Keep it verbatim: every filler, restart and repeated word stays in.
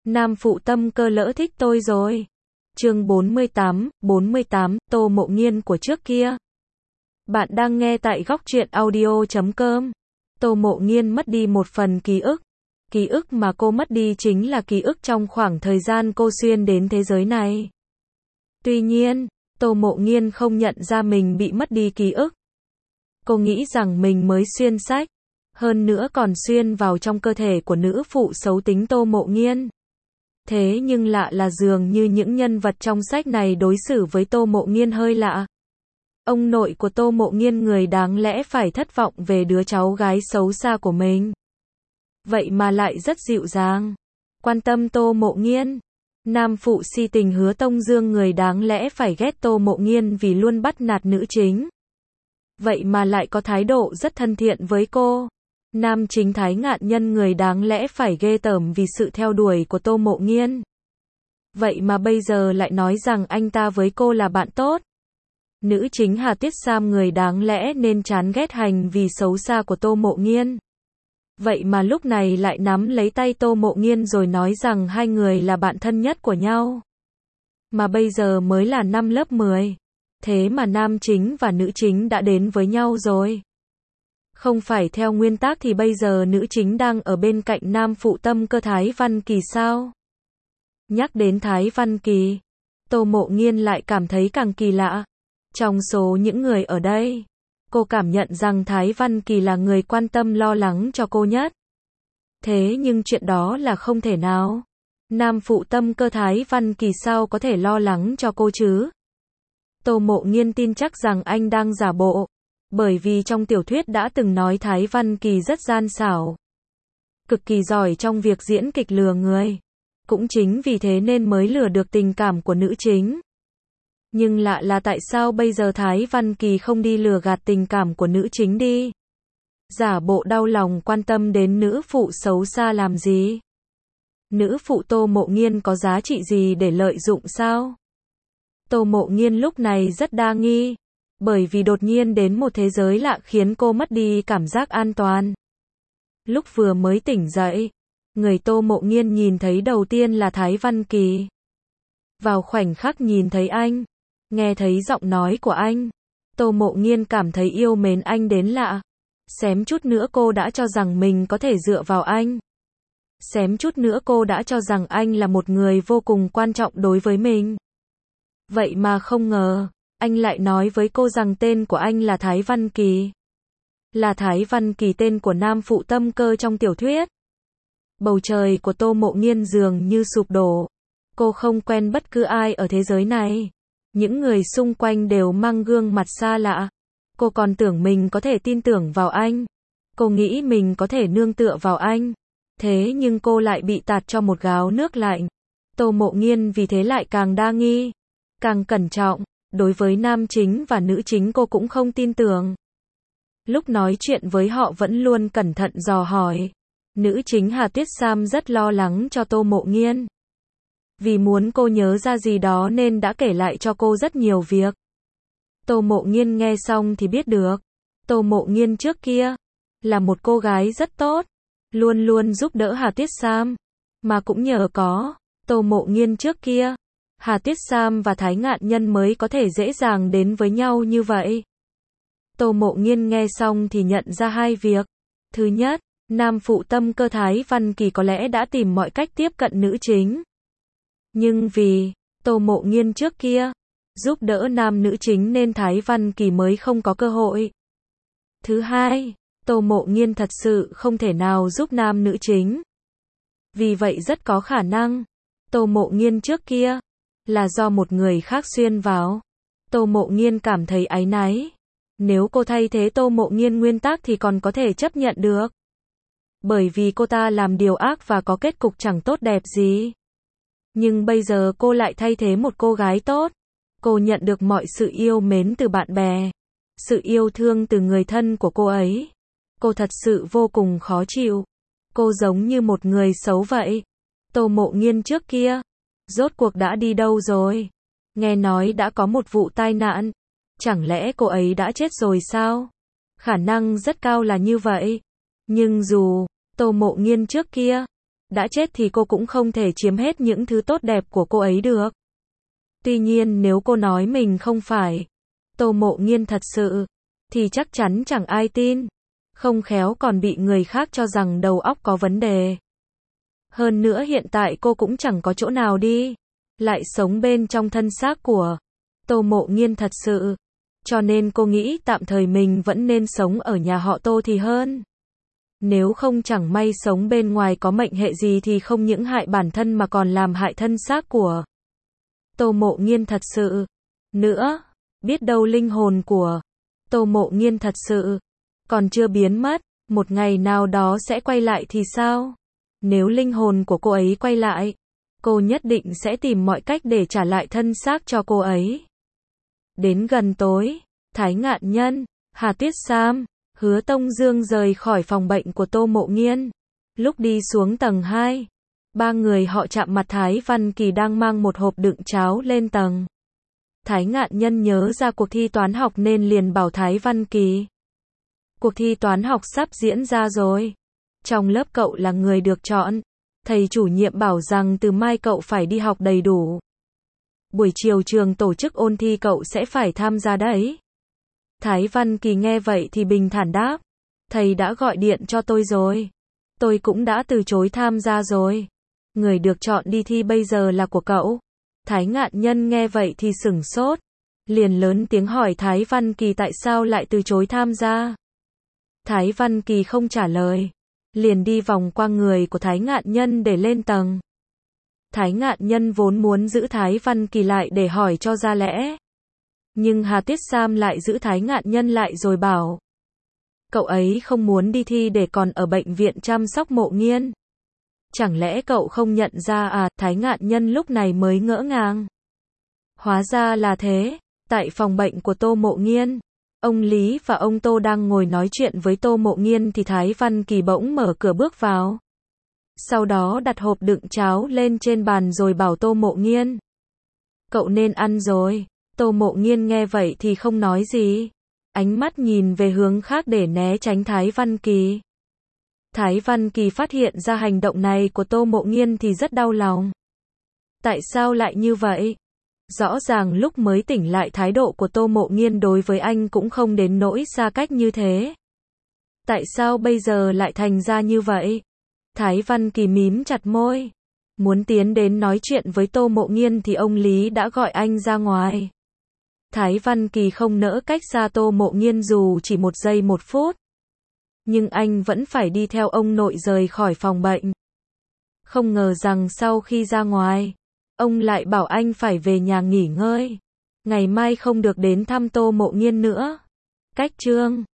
Nam phụ tâm cơ lỡ thích tôi rồi. Chương bốn mươi tám, bốn mươi tám, Tô Mộ Nghiên của trước kia. Bạn đang nghe tại góc truyện audio chấm com. Tô Mộ Nghiên mất đi một phần ký ức. Ký ức mà cô mất đi chính là ký ức trong khoảng thời gian cô xuyên đến thế giới này. Tuy nhiên, Tô Mộ Nghiên không nhận ra mình bị mất đi ký ức. Cô nghĩ rằng mình mới xuyên sách. Hơn nữa còn xuyên vào trong cơ thể của nữ phụ xấu tính Tô Mộ Nghiên. Thế nhưng lạ là dường như những nhân vật trong sách này đối xử với Tô Mộ Nghiên hơi lạ. Ông nội của Tô Mộ Nghiên người đáng lẽ phải thất vọng về đứa cháu gái xấu xa của mình. Vậy mà lại rất dịu dàng, quan tâm Tô Mộ Nghiên. Nam phụ si tình Hứa Tông Dương người đáng lẽ phải ghét Tô Mộ Nghiên vì luôn bắt nạt nữ chính. Vậy mà lại có thái độ rất thân thiện với cô. Nam chính Thái Ngạn Nhân người đáng lẽ phải ghê tởm vì sự theo đuổi của Tô Mộ Nghiên. Vậy mà bây giờ lại nói rằng anh ta với cô là bạn tốt. Nữ chính Hà Tuyết Sam người đáng lẽ nên chán ghét hành vì xấu xa của Tô Mộ Nghiên. Vậy mà lúc này lại nắm lấy tay Tô Mộ Nghiên rồi nói rằng hai người là bạn thân nhất của nhau. Mà bây giờ mới là năm lớp mười. Thế mà nam chính và nữ chính đã đến với nhau rồi. Không phải theo nguyên tắc thì bây giờ nữ chính đang ở bên cạnh nam phụ tâm cơ Thái Văn Kỳ sao? Nhắc đến Thái Văn Kỳ, Tô Mộ Nghiên lại cảm thấy càng kỳ lạ. Trong số những người ở đây, cô cảm nhận rằng Thái Văn Kỳ là người quan tâm lo lắng cho cô nhất. Thế nhưng chuyện đó là không thể nào. Nam phụ tâm cơ Thái Văn Kỳ sao có thể lo lắng cho cô chứ? Tô Mộ Nghiên tin chắc rằng anh đang giả bộ. Bởi vì trong tiểu thuyết đã từng nói Thái Văn Kỳ rất gian xảo. Cực kỳ giỏi trong việc diễn kịch lừa người. Cũng chính vì thế nên mới lừa được tình cảm của nữ chính. Nhưng lạ là tại sao bây giờ Thái Văn Kỳ không đi lừa gạt tình cảm của nữ chính đi? Giả bộ đau lòng quan tâm đến nữ phụ xấu xa làm gì? Nữ phụ Tô Mộ Nghiên có giá trị gì để lợi dụng sao? Tô Mộ Nghiên lúc này rất đa nghi. Bởi vì đột nhiên đến một thế giới lạ khiến cô mất đi cảm giác an toàn. Lúc vừa mới tỉnh dậy, người Tô Mộ Nghiên nhìn thấy đầu tiên là Thái Văn Kỳ. Vào khoảnh khắc nhìn thấy anh, nghe thấy giọng nói của anh, Tô Mộ Nghiên cảm thấy yêu mến anh đến lạ. Xém chút nữa cô đã cho rằng mình có thể dựa vào anh. Xém chút nữa cô đã cho rằng anh là một người vô cùng quan trọng đối với mình. Vậy mà không ngờ, anh lại nói với cô rằng tên của anh là Thái Văn Kỳ. Là Thái Văn Kỳ tên của nam phụ tâm cơ trong tiểu thuyết. Bầu trời của Tô Mộ Nghiên dường như sụp đổ. Cô không quen bất cứ ai ở thế giới này. Những người xung quanh đều mang gương mặt xa lạ. Cô còn tưởng mình có thể tin tưởng vào anh. Cô nghĩ mình có thể nương tựa vào anh. Thế nhưng cô lại bị tạt cho một gáo nước lạnh. Tô Mộ Nghiên vì thế lại càng đa nghi, càng cẩn trọng. Đối với nam chính và nữ chính cô cũng không tin tưởng. Lúc nói chuyện với họ vẫn luôn cẩn thận dò hỏi. Nữ chính Hà Tuyết Sam rất lo lắng cho Tô Mộ Nghiên. Vì muốn cô nhớ ra gì đó nên đã kể lại cho cô rất nhiều việc. Tô Mộ Nghiên nghe xong thì biết được. Tô Mộ Nghiên trước kia là một cô gái rất tốt, luôn luôn giúp đỡ Hà Tuyết Sam. Mà cũng nhờ có Tô Mộ Nghiên trước kia, Hà Tuyết Sam và Thái Ngạn Nhân mới có thể dễ dàng đến với nhau như vậy. Tô Mộ Nghiên nghe xong thì nhận ra hai việc. Thứ nhất, nam phụ tâm cơ Thái Văn Kỳ có lẽ đã tìm mọi cách tiếp cận nữ chính. Nhưng vì Tô Mộ Nghiên trước kia giúp đỡ nam nữ chính nên Thái Văn Kỳ mới không có cơ hội. Thứ hai, Tô Mộ Nghiên thật sự không thể nào giúp nam nữ chính. Vì vậy rất có khả năng Tô Mộ Nghiên trước kia là do một người khác xuyên vào. Tô Mộ Nghiên cảm thấy áy náy. Nếu cô thay thế Tô Mộ Nghiên nguyên tắc thì còn có thể chấp nhận được. Bởi vì cô ta làm điều ác và có kết cục chẳng tốt đẹp gì. Nhưng bây giờ cô lại thay thế một cô gái tốt. Cô nhận được mọi sự yêu mến từ bạn bè. Sự yêu thương từ người thân của cô ấy. Cô thật sự vô cùng khó chịu. Cô giống như một người xấu vậy. Tô Mộ Nghiên trước kia rốt cuộc đã đi đâu rồi? Nghe nói đã có một vụ tai nạn. Chẳng lẽ cô ấy đã chết rồi sao? Khả năng rất cao là như vậy. Nhưng dù Tô Mộ Nghiên trước kia Đã chết thì cô cũng không thể chiếm hết những thứ tốt đẹp của cô ấy được. Tuy nhiên nếu cô nói mình không phải Tô Mộ Nghiên thật sự, thì chắc chắn chẳng ai tin. Không khéo còn bị người khác cho rằng đầu óc có vấn đề. Hơn nữa hiện tại cô cũng chẳng có chỗ nào đi, lại sống bên trong thân xác của Tô Mộ Nghiên thật sự. Cho nên cô nghĩ tạm thời mình vẫn nên sống ở nhà họ Tô thì hơn. Nếu không chẳng may sống bên ngoài có mệnh hệ gì thì không những hại bản thân mà còn làm hại thân xác của Tô Mộ Nghiên thật sự. Nữa, biết đâu linh hồn của Tô Mộ Nghiên thật sự còn chưa biến mất, một ngày nào đó sẽ quay lại thì sao? Nếu linh hồn của cô ấy quay lại, cô nhất định sẽ tìm mọi cách để trả lại thân xác cho cô ấy. Đến gần tối, Thái Ngạn Nhân, Hà Tuyết Sam, Hứa Tông Dương rời khỏi phòng bệnh của Tô Mộ Nghiên. Lúc đi xuống tầng hai, ba người họ chạm mặt Thái Văn Kỳ đang mang một hộp đựng cháo lên tầng. Thái Ngạn Nhân nhớ ra cuộc thi toán học nên liền bảo Thái Văn Kỳ. Cuộc thi toán học sắp diễn ra rồi. Trong lớp cậu là người được chọn. Thầy chủ nhiệm bảo rằng từ mai cậu phải đi học đầy đủ. Buổi chiều trường tổ chức ôn thi cậu sẽ phải tham gia đấy. Thái Văn Kỳ nghe vậy thì bình thản đáp. Thầy đã gọi điện cho tôi rồi. Tôi cũng đã từ chối tham gia rồi. Người được chọn đi thi bây giờ là của cậu. Thái Ngạn Nhân nghe vậy thì sửng sốt. Liền lớn tiếng hỏi Thái Văn Kỳ tại sao lại từ chối tham gia. Thái Văn Kỳ không trả lời. Liền đi vòng qua người của Thái Ngạn Nhân để lên tầng. Thái Ngạn Nhân vốn muốn giữ Thái Văn Kỳ lại để hỏi cho ra lẽ. Nhưng Hà Tuyết Sam lại giữ Thái Ngạn Nhân lại rồi bảo. Cậu ấy không muốn đi thi để còn ở bệnh viện chăm sóc Mộ Nghiên. Chẳng lẽ cậu không nhận ra à? Thái Ngạn Nhân lúc này mới ngỡ ngàng. Hóa ra là thế. Tại phòng bệnh của Tô Mộ Nghiên, ông Lý và ông Tô đang ngồi nói chuyện với Tô Mộ Nghiên thì Thái Văn Kỳ bỗng mở cửa bước vào. Sau đó đặt hộp đựng cháo lên trên bàn rồi bảo Tô Mộ Nghiên. Cậu nên ăn rồi. Tô Mộ Nghiên nghe vậy thì không nói gì. Ánh mắt nhìn về hướng khác để né tránh Thái Văn Kỳ. Thái Văn Kỳ phát hiện ra hành động này của Tô Mộ Nghiên thì rất đau lòng. Tại sao lại như vậy? Rõ ràng lúc mới tỉnh lại thái độ của Tô Mộ Nghiên đối với anh cũng không đến nỗi xa cách như thế. Tại sao bây giờ lại thành ra như vậy? Thái Văn Kỳ mím chặt môi. Muốn tiến đến nói chuyện với Tô Mộ Nghiên thì ông Lý đã gọi anh ra ngoài. Thái Văn Kỳ không nỡ cách xa Tô Mộ Nghiên dù chỉ một giây một phút. Nhưng anh vẫn phải đi theo ông nội rời khỏi phòng bệnh. Không ngờ rằng sau khi ra ngoài, ông lại bảo anh phải về nhà nghỉ ngơi. Ngày mai không được đến thăm Tô Mộ Nghiên nữa. Cách chương